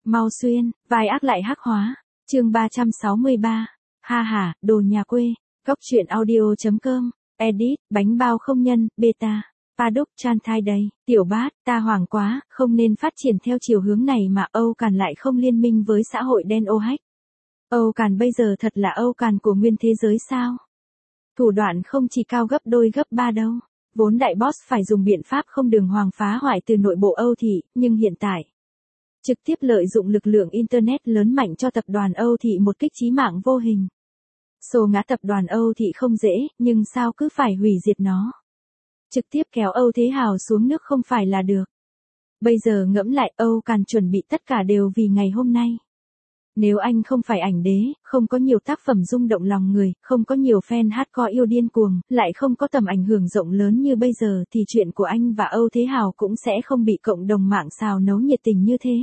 Mau xuyên, vai ác lại hắc hóa. Chương 363. Ha ha, đồ nhà quê. Góc truyện audio.com. Edit, bánh bao không nhân, beta. Paddock chan thai đầy. Tiểu bát, ta hoảng quá, không nên phát triển theo chiều hướng này mà Âu Càn lại không liên minh với xã hội đen ô hách. Âu Càn bây giờ thật là Âu Càn của nguyên thế giới sao? Thủ đoạn không chỉ cao gấp đôi gấp ba đâu. Vốn đại boss phải dùng biện pháp không đường hoàng phá hoại từ nội bộ Âu thị, nhưng hiện tại trực tiếp lợi dụng lực lượng Internet lớn mạnh cho tập đoàn Âu thị một kích chí mạng vô hình. Xô ngã tập đoàn Âu thị không dễ, nhưng sao cứ phải hủy diệt nó. Trực tiếp kéo Âu Thế Hào xuống nước không phải là được. Bây giờ ngẫm lại Âu Càn chuẩn bị tất cả đều vì ngày hôm nay. Nếu anh không phải ảnh đế, không có nhiều tác phẩm rung động lòng người, không có nhiều fan hardcore yêu điên cuồng, lại không có tầm ảnh hưởng rộng lớn như bây giờ thì chuyện của anh và Âu Thế Hào cũng sẽ không bị cộng đồng mạng xào nấu nhiệt tình như thế.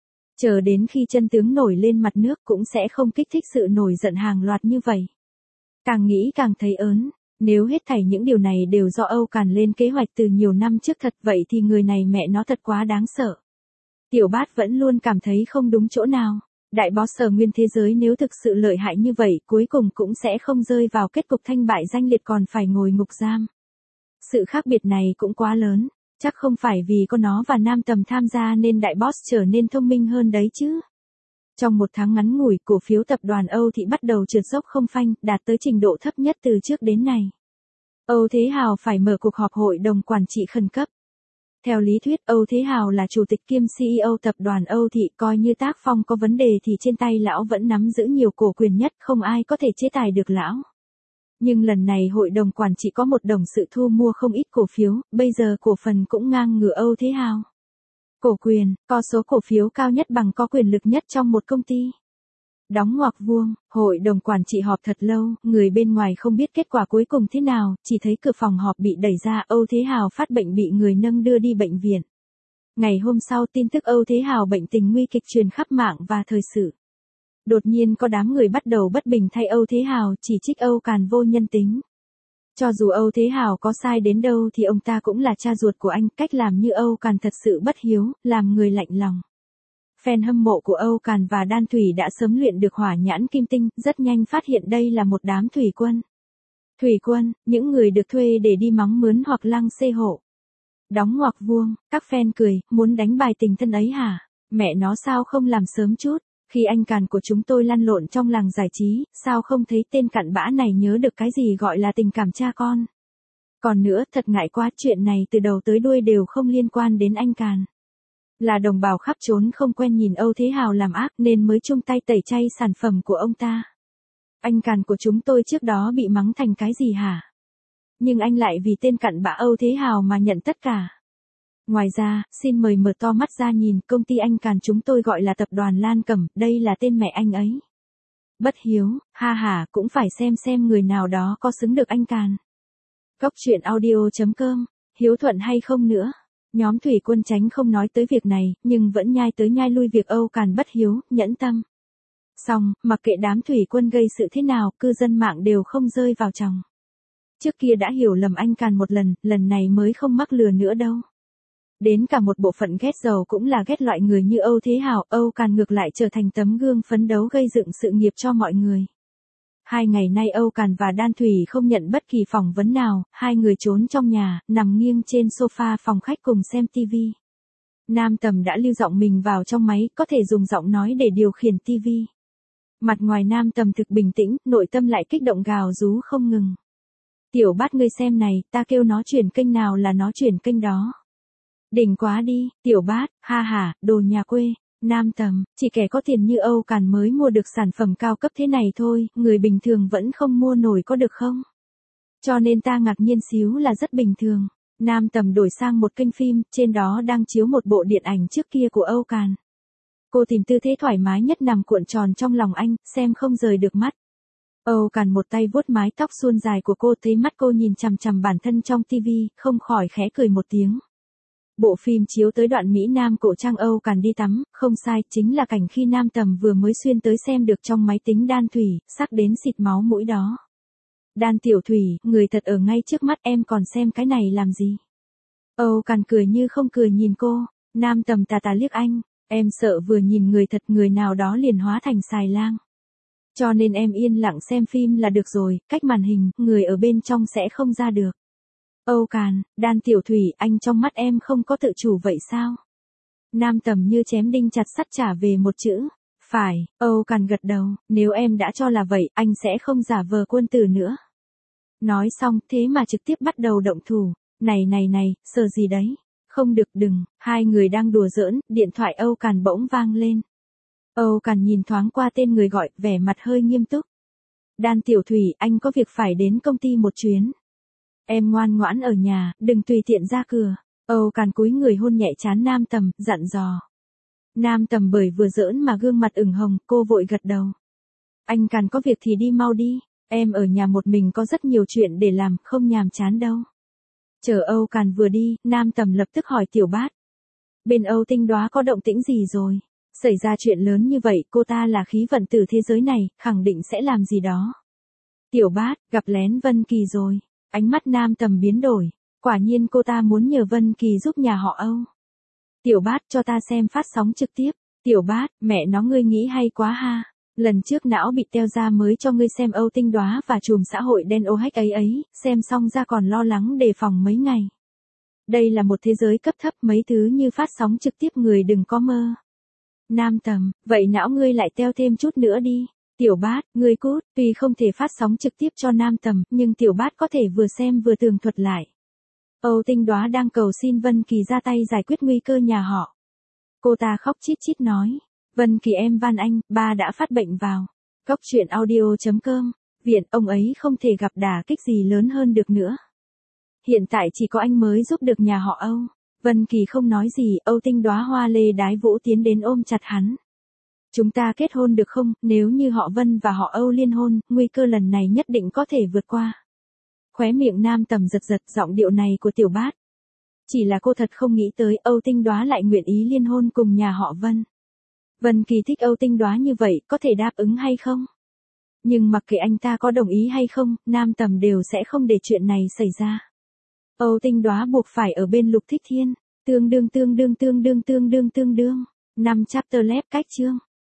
Chờ đến khi chân tướng nổi lên mặt nước cũng sẽ không kích thích sự nổi giận hàng loạt như vậy. Càng nghĩ càng thấy ớn, nếu hết thảy những điều này đều do Âu Càn lên kế hoạch từ nhiều năm trước thật vậy thì người này mẹ nó thật quá đáng sợ. Tiểu bát vẫn luôn cảm thấy không đúng chỗ nào. Đại boss ở nguyên thế giới nếu thực sự lợi hại như vậy cuối cùng cũng sẽ không rơi vào kết cục thanh bại danh liệt còn phải ngồi ngục giam. Sự khác biệt này cũng quá lớn, chắc không phải vì có nó và Nam Tầm tham gia nên đại boss trở nên thông minh hơn đấy chứ. Trong một tháng ngắn ngủi, cổ phiếu tập đoàn Âu thị bắt đầu trượt dốc không phanh, đạt tới trình độ thấp nhất từ trước đến nay. Âu Thế Hào phải mở cuộc họp hội đồng quản trị khẩn cấp. Theo lý thuyết Âu Thế Hào là chủ tịch kiêm CEO tập đoàn Âu thị, coi như tác phong có vấn đề thì trên tay lão vẫn nắm giữ nhiều cổ quyền nhất, không ai có thể chế tài được lão. Nhưng lần này hội đồng quản trị có một đồng sự thu mua không ít cổ phiếu, bây giờ cổ phần cũng ngang ngửa Âu Thế Hào. Cổ quyền, có số cổ phiếu cao nhất bằng có quyền lực nhất trong một công ty. Đóng ngoặc vuông, hội đồng quản trị họp thật lâu, người bên ngoài không biết kết quả cuối cùng thế nào, chỉ thấy cửa phòng họp bị đẩy ra, Âu Thế Hào phát bệnh bị người nâng đưa đi bệnh viện. Ngày hôm sau tin tức Âu Thế Hào bệnh tình nguy kịch truyền khắp mạng và thời sự. Đột nhiên có đám người bắt đầu bất bình thay Âu Thế Hào, chỉ trích Âu Càn vô nhân tính. Cho dù Âu Thế Hào có sai đến đâu thì ông ta cũng là cha ruột của anh, cách làm như Âu Càn thật sự bất hiếu, làm người lạnh lòng. Fan hâm mộ của Âu Càn và Đan Thủy đã sớm luyện được hỏa nhãn kim tinh, rất nhanh phát hiện đây là một đám thủy quân. Thủy quân, những người được thuê để đi mắng mướn hoặc lăng xê hộ. Đóng ngoặc vuông, các fan cười, muốn đánh bài tình thân ấy hả? Mẹ nó sao không làm sớm chút, khi anh Càn của chúng tôi lăn lộn trong làng giải trí, sao không thấy tên cặn bã này nhớ được cái gì gọi là tình cảm cha con. Còn nữa, thật ngại quá, chuyện này từ đầu tới đuôi đều không liên quan đến anh Càn. Là đồng bào khắp trốn không quen nhìn Âu Thế Hào làm ác nên mới chung tay tẩy chay sản phẩm của ông ta. Anh Càn của chúng tôi trước đó bị mắng thành cái gì hả? Nhưng anh lại vì tên cặn bã Âu Thế Hào mà nhận tất cả. Ngoài ra, xin mời mở to mắt ra nhìn, công ty anh Càn chúng tôi gọi là tập đoàn Lan Cẩm, đây là tên mẹ anh ấy. Bất hiếu, ha ha, cũng phải xem người nào đó có xứng được anh Càn. Góc truyện audio.com, hiếu thuận hay không nữa. Nhóm thủy quân tránh không nói tới việc này, nhưng vẫn nhai tới nhai lui việc Âu Càn bất hiếu, nhẫn tâm. Xong, mặc kệ đám thủy quân gây sự thế nào, cư dân mạng đều không rơi vào chòng. Trước kia đã hiểu lầm anh Càn một lần này mới không mắc lừa nữa đâu. Đến cả một bộ phận ghét giàu cũng là ghét loại người như Âu Thế Hào, Âu Càn ngược lại trở thành tấm gương phấn đấu gây dựng sự nghiệp cho mọi người. 2 ngày nay Âu Càn và Đan Thủy không nhận bất kỳ phỏng vấn nào, hai người trốn trong nhà, nằm nghiêng trên sofa phòng khách cùng xem TV. Nam Tầm đã lưu giọng mình vào trong máy, có thể dùng giọng nói để điều khiển TV. Mặt ngoài Nam Tầm thực bình tĩnh, nội tâm lại kích động gào rú không ngừng. Tiểu bát ngươi xem này, ta kêu nó chuyển kênh nào là nó chuyển kênh đó. Đỉnh quá đi, tiểu bát, ha ha, đồ nhà quê. Nam Tầm, chỉ kẻ có tiền như Âu Càn mới mua được sản phẩm cao cấp thế này thôi, người bình thường vẫn không mua nổi có được không? Cho nên ta ngạc nhiên xíu là rất bình thường. Nam Tầm đổi sang một kênh phim, trên đó đang chiếu một bộ điện ảnh trước kia của Âu Càn. Cô tìm tư thế thoải mái nhất nằm cuộn tròn trong lòng anh, xem không rời được mắt. Âu Càn một tay vuốt mái tóc suôn dài của cô, thấy mắt cô nhìn chằm chằm bản thân trong tivi, không khỏi khẽ cười một tiếng. Bộ phim chiếu tới đoạn Mỹ Nam cổ trang Âu Càn đi tắm, không sai, chính là cảnh khi Nam Tầm vừa mới xuyên tới xem được trong máy tính Đan Thủy, sắc đến xịt máu mũi đó. Đan tiểu Thủy, người thật ở ngay trước mắt em còn xem cái này làm gì? Âu Càn cười như không cười nhìn cô, Nam Tầm tà tà liếc anh, Em sợ vừa nhìn người thật người nào đó liền hóa thành xài lang. Cho nên em yên lặng xem phim là được rồi, cách màn hình, người ở bên trong sẽ không ra được. Âu Càn, Đan Tiểu Thủy, anh trong mắt em không có tự chủ vậy sao? Nam Tầm như chém đinh chặt sắt trả về một chữ. Phải, Âu Càn gật đầu, nếu em đã cho là vậy, anh sẽ không giả vờ quân tử nữa. Nói xong, thế mà trực tiếp bắt đầu động thủ. Này, sợ gì đấy? Không được đừng, hai người đang đùa giỡn, điện thoại Âu Càn bỗng vang lên. Âu Càn nhìn thoáng qua tên người gọi, vẻ mặt hơi nghiêm túc. Đan Tiểu Thủy, anh có việc phải đến công ty một chuyến. Em ngoan ngoãn ở nhà, đừng tùy tiện ra cửa. Âu Càn cúi người hôn nhẹ trán Nam Tầm, dặn dò. Nam Tầm bởi vừa giỡn mà gương mặt ửng hồng, cô vội gật đầu. Anh Càn có việc thì đi mau đi, em ở nhà một mình có rất nhiều chuyện để làm, không nhàm chán đâu. Chờ Âu Càn vừa đi, Nam Tầm lập tức hỏi Tiểu Bát. Bên Âu Tinh Đoá có động tĩnh gì rồi? Xảy ra chuyện lớn như vậy, cô ta là khí vận tử thế giới này, khẳng định sẽ làm gì đó. Tiểu Bát, gặp lén Vân Kỳ rồi. Ánh mắt Nam Tầm biến đổi. Quả nhiên cô ta muốn nhờ Vân Kỳ giúp nhà họ Âu. Tiểu Bát, cho ta xem phát sóng trực tiếp. Tiểu Bát, mẹ nó ngươi nghĩ hay quá ha. Lần trước não bị teo ra mới cho ngươi xem Âu Tinh Đoá và chùm xã hội đen OH ấy, xem xong ra còn lo lắng đề phòng mấy ngày. Đây là một thế giới cấp thấp, mấy thứ như phát sóng trực tiếp người đừng có mơ. Nam Tầm, vậy não ngươi lại teo thêm chút nữa đi. Tiểu Bát, ngươi cút, tuy không thể phát sóng trực tiếp cho Nam Tầm, nhưng Tiểu Bát có thể vừa xem vừa tường thuật lại. Âu Tinh Đoá đang cầu xin Vân Kỳ ra tay giải quyết nguy cơ nhà họ. Cô ta khóc chít chít nói. Vân Kỳ em van anh, ba đã phát bệnh vào. Góc truyện audio.com, viện ông ấy không thể gặp đả kích gì lớn hơn được nữa. Hiện tại chỉ có anh mới giúp được nhà họ Âu. Vân Kỳ không nói gì, Âu Tinh Đoá hoa lê đái vũ tiến đến ôm chặt hắn. Chúng ta kết hôn được không, nếu như họ Vân và họ Âu liên hôn, nguy cơ lần này nhất định có thể vượt qua. Khóe miệng Nam Tầm giật giật, giọng điệu này của Tiểu Bát. Chỉ là cô thật không nghĩ tới Âu Tinh Đoá lại nguyện ý liên hôn cùng nhà họ Vân. Vân Kỳ thích Âu Tinh Đoá như vậy, có thể đáp ứng hay không? Nhưng mặc kệ anh ta có đồng ý hay không, Nam Tầm đều sẽ không để chuyện này xảy ra. Âu Tinh Đoá buộc phải ở bên Lục Thích Thiên. Tương đương. 5 chapter left cách chương.